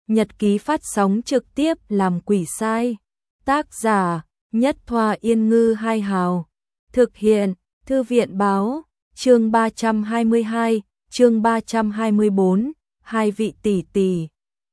Nhật ký phát sóng trực tiếp làm quỷ sai. Tác giả Nhất Thoa Yên Ngư Hai Hào. Thực hiện Thư viện Báo. Chương 322, chương 324, hai vị tỷ tỷ.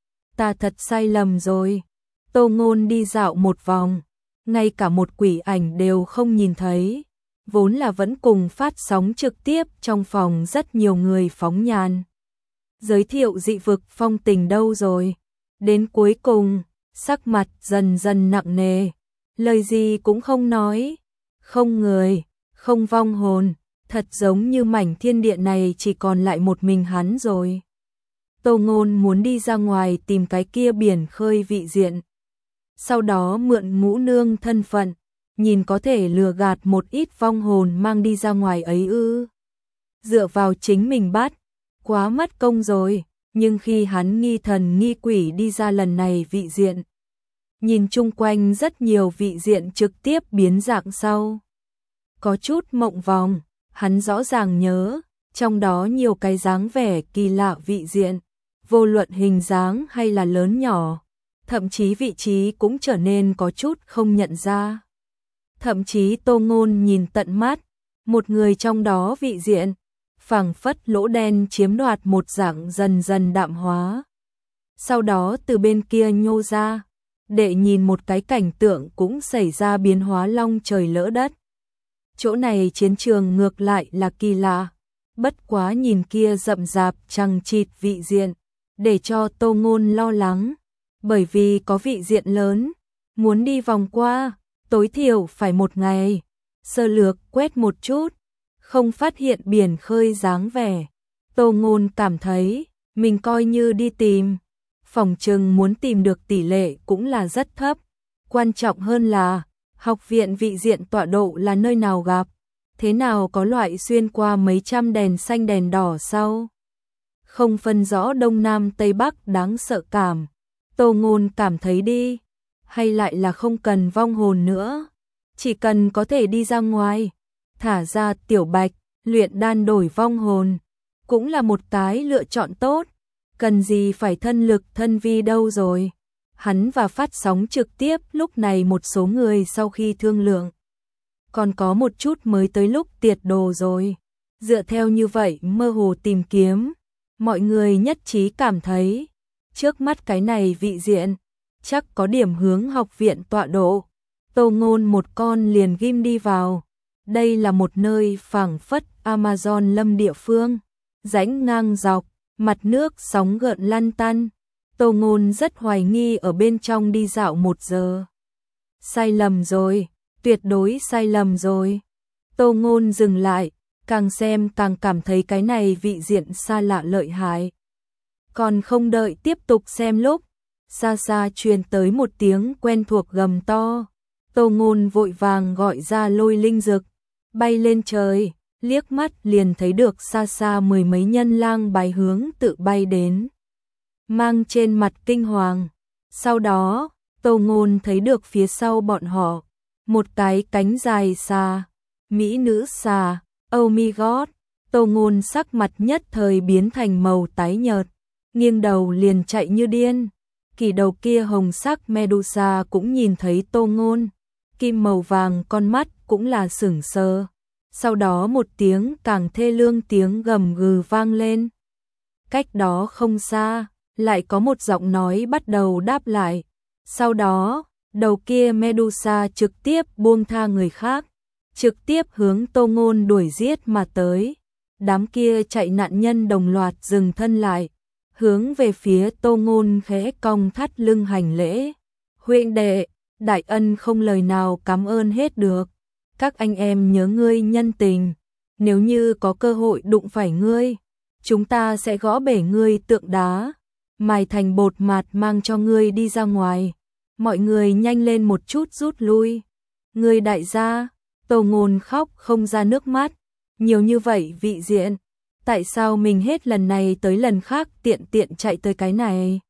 Ta thật sai lầm rồi. Tô Ngôn đi dạo một vòng, ngay cả một quỷ ảnh đều không nhìn thấy. Vốn là vẫn cùng phát sóng trực tiếp trong phòng rất nhiều người phóng nhàn. Giới thiệu dị vực phong tình đâu rồi? Đến cuối cùng, sắc mặt dần dần nặng nề, lời gì cũng không nói. Không người, không vong hồn, thật giống như mảnh thiên địa này chỉ còn lại một mình hắn rồi. Tô Ngôn muốn đi ra ngoài tìm cái kia biển khơi vị diện. Sau đó mượn ngũ nương thân phận, nhìn có thể lừa gạt một ít vong hồn mang đi ra ngoài ấy ư. Dựa vào chính mình bắt, quá mất công rồi. Nhưng khi hắn nghi thần nghi quỷ đi ra lần này vị diện, nhìn chung quanh rất nhiều vị diện trực tiếp biến dạng sau. Có chút mộng vòng, hắn rõ ràng nhớ, trong đó nhiều cái dáng vẻ kỳ lạ vị diện, vô luận hình dáng hay là lớn nhỏ, thậm chí vị trí cũng trở nên có chút không nhận ra. Thậm chí Tô Ngôn nhìn tận mắt, một người trong đó vị diện, phảng phất lỗ đen chiếm đoạt một dạng dần dần đạm hóa. Sau đó từ bên kia nhô ra, để nhìn một cái cảnh tượng cũng xảy ra biến hóa long trời lỡ đất. Chỗ này chiến trường ngược lại là kỳ lạ, bất quá nhìn kia rậm rạp chằng chịt vị diện, để cho Tô Ngôn lo lắng, bởi vì có vị diện lớn, muốn đi vòng qua, tối thiểu phải một ngày. Sơ lược quét một chút, không phát hiện biển khơi dáng vẻ. Tô Ngôn cảm thấy, mình coi như đi tìm, phỏng chừng muốn tìm được tỷ lệ cũng là rất thấp. Quan trọng hơn là, học viện vị diện tọa độ là nơi nào gặp, thế nào có loại xuyên qua mấy trăm đèn xanh đèn đỏ sau. Không phân rõ đông nam tây bắc đáng sợ cảm. Tô Ngôn cảm thấy đi, hay lại là không cần vong hồn nữa, chỉ cần có thể đi ra ngoài, thả ra tiểu bạch, luyện đan đổi vong hồn, cũng là một cái lựa chọn tốt, cần gì phải thân lực thân vi đâu rồi. Hắn và phát sóng trực tiếp lúc này một số người sau khi thương lượng, còn có một chút mới tới lúc tiệt đồ rồi. Dựa theo như vậy mơ hồ tìm kiếm, mọi người nhất trí cảm thấy, trước mắt cái này vị diện, chắc có điểm hướng học viện tọa độ. Tô Ngôn một con liền ghim đi vào. Đây là một nơi phảng phất Amazon lâm địa phương, rãnh ngang dọc, mặt nước sóng gợn lăn tăn. Tô Ngôn rất hoài nghi ở bên trong đi dạo 1 giờ. Sai lầm rồi, tuyệt đối sai lầm rồi. Tô Ngôn dừng lại, càng xem càng cảm thấy cái này vị diện xa lạ lợi hại. Còn không đợi tiếp tục xem lúc, xa xa truyền tới một tiếng quen thuộc gầm to. Tô Ngôn vội vàng gọi ra Lôi Linh Dực, bay lên trời, liếc mắt liền thấy được xa xa 10 mấy nhân lang bài hướng tự bay đến, mang trên mặt kinh hoàng. Sau đó, Tô Ngôn thấy được phía sau bọn họ, một cái cánh dài xà, mỹ nữ xà. Oh my god, Tô Ngôn sắc mặt nhất thời biến thành màu tái nhợt, nghiêng đầu liền chạy như điên. Kỳ đầu kia hồng sắc Medusa cũng nhìn thấy Tô Ngôn, kim màu vàng con mắt cũng là sửng sờ. Sau đó một tiếng càng thê lương tiếng gầm gừ vang lên. Cách đó không xa, lại có một giọng nói bắt đầu đáp lại. Sau đó, đầu kia Medusa trực tiếp buông tha người khác, trực tiếp hướng Tô Ngôn đuổi giết mà tới. Đám kia chạy nạn nhân đồng loạt dừng thân lại, hướng về phía Tô Ngôn khẽ cong thắt lưng hành lễ. Huynh đệ, đại ân không lời nào cảm ơn hết được. Các anh em nhớ ngươi nhân tình, nếu như có cơ hội đụng phải ngươi, chúng ta sẽ gõ bể ngươi tượng đá, mài thành bột mạt mang cho ngươi đi ra ngoài. Mọi người nhanh lên một chút rút lui. Ngươi đại gia, Tô Ngôn khóc không ra nước mắt. Nhiều như vậy vị diện, tại sao mình hết lần này tới lần khác tiện tiện chạy tới cái này?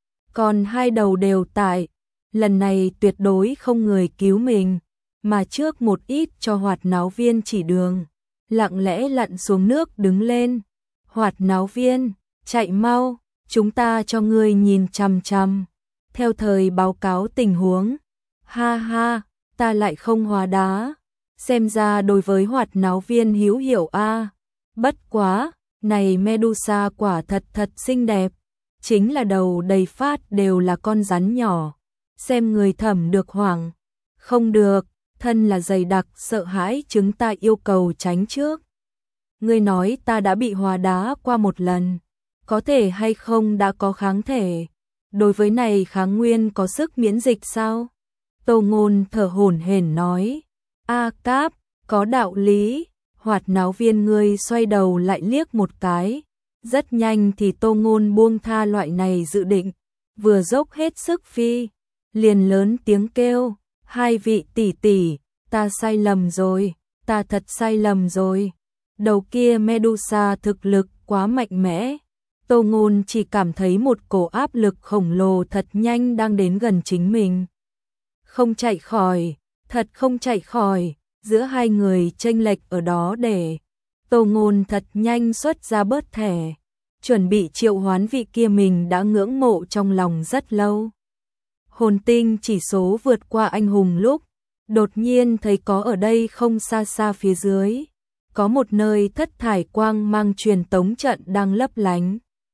Còn hai đầu đều tại, lần này tuyệt đối không người cứu mình, mà trước một ít cho Hoạt Náo Viên chỉ đường, lặng lẽ lặn xuống nước đứng lên. Hoạt Náo Viên, chạy mau, chúng ta cho ngươi nhìn chằm chằm, theo thời báo cáo tình huống. Ha ha, ta lại không hóa đá, xem ra đối với hoạt náo viên hữu hiệu a. Bất quá, này Medusa quả thật thật xinh đẹp, chính là đầu đầy phát đều là con rắn nhỏ, xem người thẩm được hoảng. Không được, thân là dày đặc sợ hãi chúng ta yêu cầu tránh trước. Ngươi nói ta đã bị hóa đá qua một lần, có thể hay không đã có kháng thể, đối với này kháng nguyên có sức miễn dịch sao? Tô Ngôn thở hổn hển nói, A Cáp, có đạo lý. Hoạt náo viên ngươi xoay đầu lại liếc một cái, rất nhanh thì Tô Ngôn buông tha loại này dự định, vừa dốc hết sức phi, liền lớn tiếng kêu, hai vị tỷ tỷ, ta sai lầm rồi, ta thật sai lầm rồi. Đầu kia Medusa thực lực quá mạnh mẽ, Tô Ngôn chỉ cảm thấy một cổ áp lực khổng lồ thật nhanh đang đến gần chính mình. Không chạy khỏi, thật không chạy khỏi. Giữa hai người chênh lệch ở đó để Tô Ngôn thật nhanh xuất ra bớt thẻ, chuẩn bị triệu hoán vị kia mình đã ngưỡng mộ trong lòng rất lâu. Hồn tinh chỉ số vượt qua anh hùng lúc, đột nhiên thấy có ở đây không xa xa phía dưới, có một nơi thất thải quang mang truyền tống trận đang lấp lánh.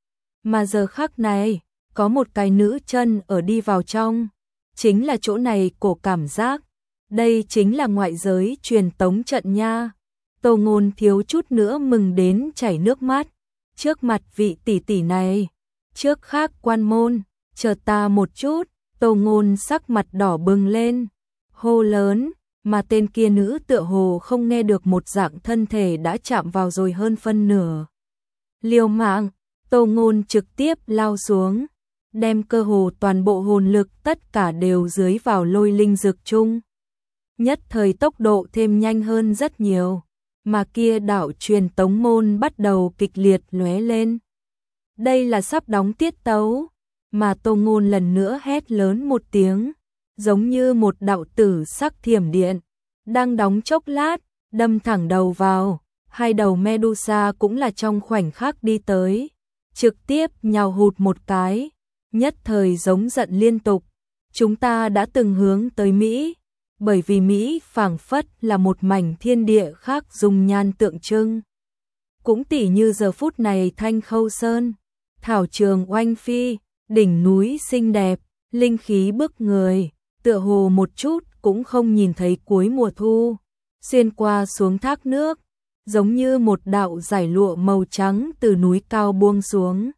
Mà giờ khắc này, có một cái nữ chân ở đi vào trong, chính là chỗ này cổ cảm giác. Đây chính là ngoại giới truyền tống trận nha. Tô Ngôn thiếu chút nữa mừng đến chảy nước mắt. Trước mặt vị tỷ tỷ này, trước khác quan môn, chờ ta một chút. Tô Ngôn sắc mặt đỏ bừng lên, hô lớn, mà tên kia nữ tựa hồ không nghe được một dạng thân thể đã chạm vào rồi hơn phân nửa. Liều mạng, Tô Ngôn trực tiếp lao xuống, đem cơ hồ toàn bộ hồn lực tất cả đều dưới vào lôi linh dược chung. Nhất thời tốc độ thêm nhanh hơn rất nhiều, mà kia đạo truyền tống môn bắt đầu kịch liệt lóe lên. Đây là sắp đóng tiết tấu, mà Tô Ngôn lần nữa hét lớn một tiếng, giống như một đạo tử sắc thiểm điện, đang đóng chốc lát, đâm thẳng đầu vào, hai đầu Medusa cũng là trong khoảnh khắc đi tới, trực tiếp nhào hụt một cái, nhất thời giống giận liên tục. Chúng ta đã từng hướng tới Mỹ, bởi vì Mỹ phảng phất là một mảnh thiên địa khác dùng nhan tượng trưng. Cũng tỉ như giờ phút này Thanh Khâu Sơn, thảo trường oanh phi, đỉnh núi xinh đẹp, linh khí bức người, tựa hồ một chút cũng không nhìn thấy cuối mùa thu, xuyên qua xuống thác nước, giống như một đạo dải lụa màu trắng từ núi cao buông xuống.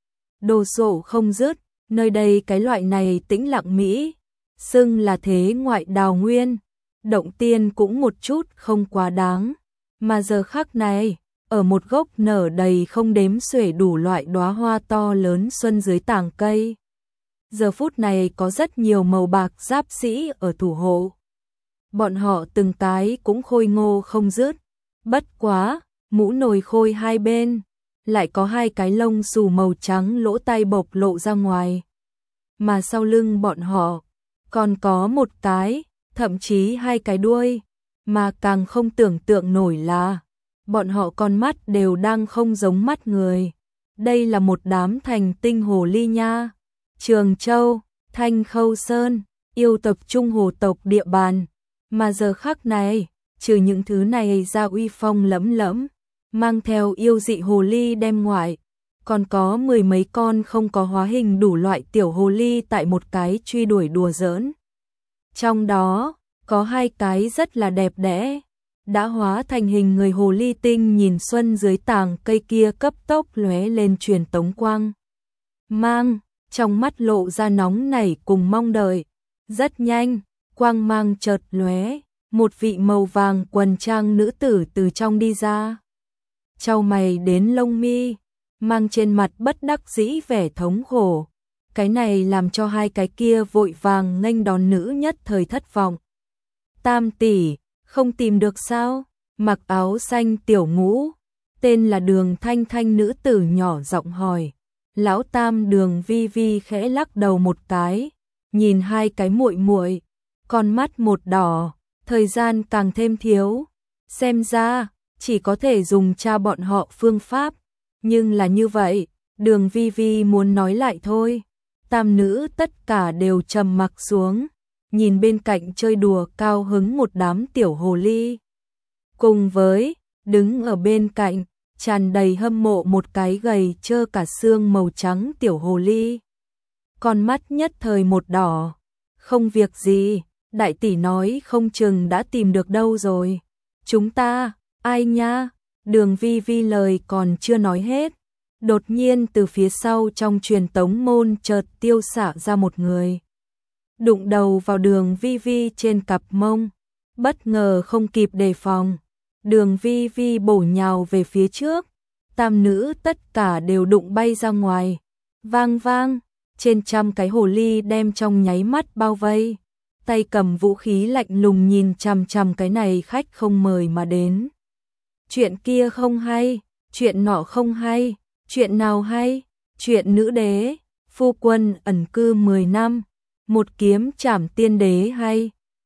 Đồ sộ không dứt, nơi đây cái loại này tĩnh lặng Mỹ, xưng là thế ngoại đào nguyên, động tiên cũng một chút không quá đáng, mà giờ khắc này, ở một gốc nở đầy không đếm xuể đủ loại đóa hoa to lớn xuân dưới tàng cây. Giờ phút này có rất nhiều màu bạc giáp sĩ ở thủ hộ. Bọn họ từng cái cũng khôi ngô không dứt, bất quá, mũ nồi khôi hai bên, lại có hai cái lông xù màu trắng lỗ tai bộc lộ ra ngoài. Mà sau lưng bọn họ, còn có một cái, thậm chí hai cái đuôi, mà càng không tưởng tượng nổi là, bọn họ con mắt đều đang không giống mắt người. Đây là một đám thành tinh hồ ly nha. Trường Châu, Thanh Khâu Sơn, yêu tập trung hồ tộc địa bàn, mà giờ khắc này, trừ những thứ này ra uy phong lẫm lẫm, mang theo yêu dị hồ ly đem ngoại, còn có mười mấy con không có hóa hình đủ loại tiểu hồ ly tại một cái truy đuổi đùa giỡn. Trong đó, có hai cái rất là đẹp đẽ, đã hóa thành hình người hồ ly tinh nhìn xuân dưới tàng cây kia cấp tốc lóe lên truyền tống quang mang, trong mắt lộ ra nóng nảy cùng mong đợi. Rất nhanh, quang mang chợt lóe, một vị màu vàng quần trang nữ tử từ trong đi ra. Chau mày đến lông mi, mang trên mặt bất đắc dĩ vẻ thống khổ. Cái này làm cho hai cái kia vội vàng nghênh đón nữ nhất thời thất vọng. Tam tỷ, không tìm được sao? Mặc áo xanh tiểu ngũ, tên là Đường Thanh Thanh nữ tử nhỏ giọng hỏi. Lão Tam Đường Vi Vi khẽ lắc đầu một cái, nhìn hai cái muội muội, con mắt một đỏ, thời gian càng thêm thiếu. Xem ra, chỉ có thể dùng cha bọn họ phương pháp, nhưng là như vậy, Đường Vi Vi muốn nói lại thôi. Tam nữ tất cả đều trầm mặc xuống, nhìn bên cạnh chơi đùa cao hứng một đám tiểu hồ ly. Cùng với, đứng ở bên cạnh, tràn đầy hâm mộ một cái gầy trơ cả xương màu trắng tiểu hồ ly. Con mắt nhất thời một đỏ. Không việc gì, đại tỷ nói không chừng đã tìm được đâu rồi. Chúng ta, ai nha? Đường Vi Vi lời còn chưa nói hết. Đột nhiên từ phía sau trong truyền tống môn chợt tiêu xạ ra một người. Đụng đầu vào đường Vi Vi trên cặp mông. Bất ngờ không kịp đề phòng. Đường Vi Vi bổ nhào về phía trước. Tam nữ tất cả đều đụng bay ra ngoài. Vang vang, trên trăm cái hồ ly đem trong nháy mắt bao vây. Tay cầm vũ khí lạnh lùng nhìn chằm chằm cái này khách không mời mà đến. Chuyện kia không hay, chuyện nọ không hay, chuyện nào hay, chuyện nữ đế, phu quân ẩn cư 10 năm, một kiếm trảm tiên đế hay.